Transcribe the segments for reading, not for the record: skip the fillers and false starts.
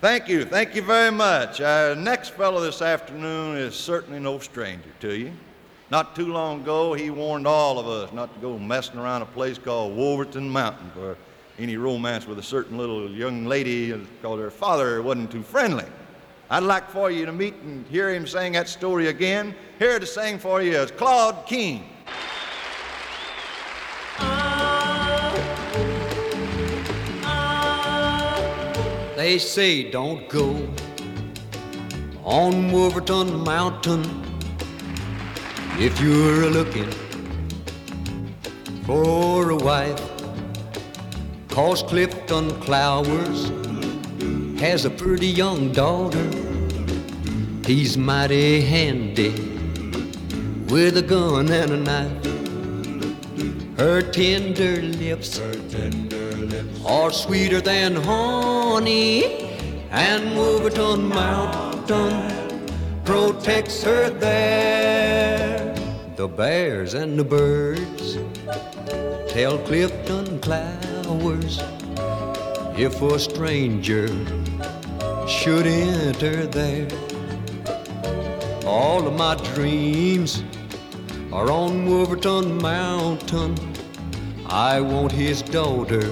Thank you very much. Our next fellow this afternoon is certainly no stranger to you. Not too long ago, he warned all of us not to go messing around a place called Wolverton Mountain for any romance with a certain little young lady because her father wasn't too friendly. I'd like for you to meet and hear him sing that story again. Here to sing for you is Claude King. They say don't go on Wolverton Mountain if you're looking for a wife, 'cause Clifton Clowers has a pretty young daughter. He's mighty handy with a gun and a knife. Her tender lips are sweeter than honey, and Wolverton Mountain protects her there. The bears and the birds tell Clifton Clowers if a stranger should enter there. All of my dreams are on Wolverton Mountain. I want his daughter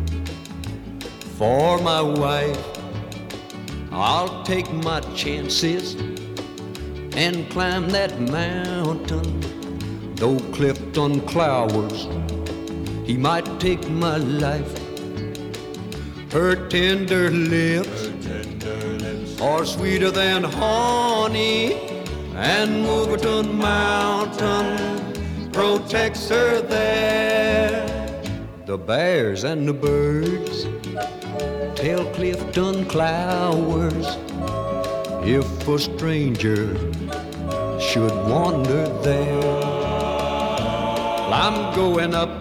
for my wife. I'll take my chances and climb that mountain. Though Clifton Clowers, he might take my life. Her tender lips are sweeter than honey, and Wolverton Mountain protects her there. The bears and the birds tell Clifton Clowers if a stranger should wander there. Well, I'm going up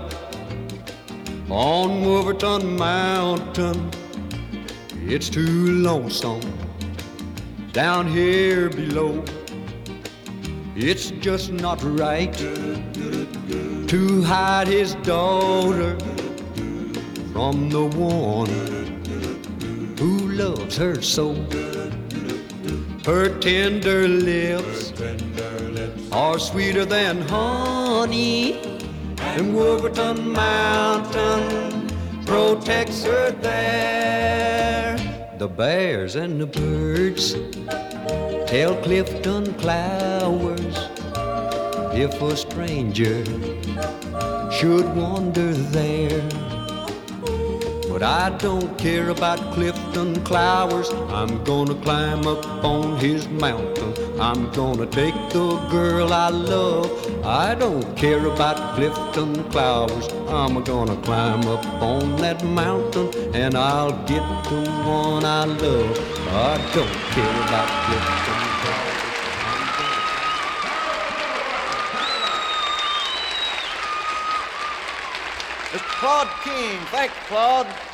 on Wolverton Mountain. It's too lonesome down here below. It's just not right to hide his daughter from the one who loves her so. Her tender lips are sweeter than honey, and Wolverton Mountain protects her there. The bears and the birds tell Clifton Clowers if a stranger should wander there. But I don't care about Clifton Clowers. I'm gonna climb up on his mountain. I'm gonna take the girl I love. I don't care about Clifton Clowers. I'm gonna climb up on that mountain and I'll get the one I love. I don't care about Clifton Clowers. Mr. Claude King. Thank you, Claude.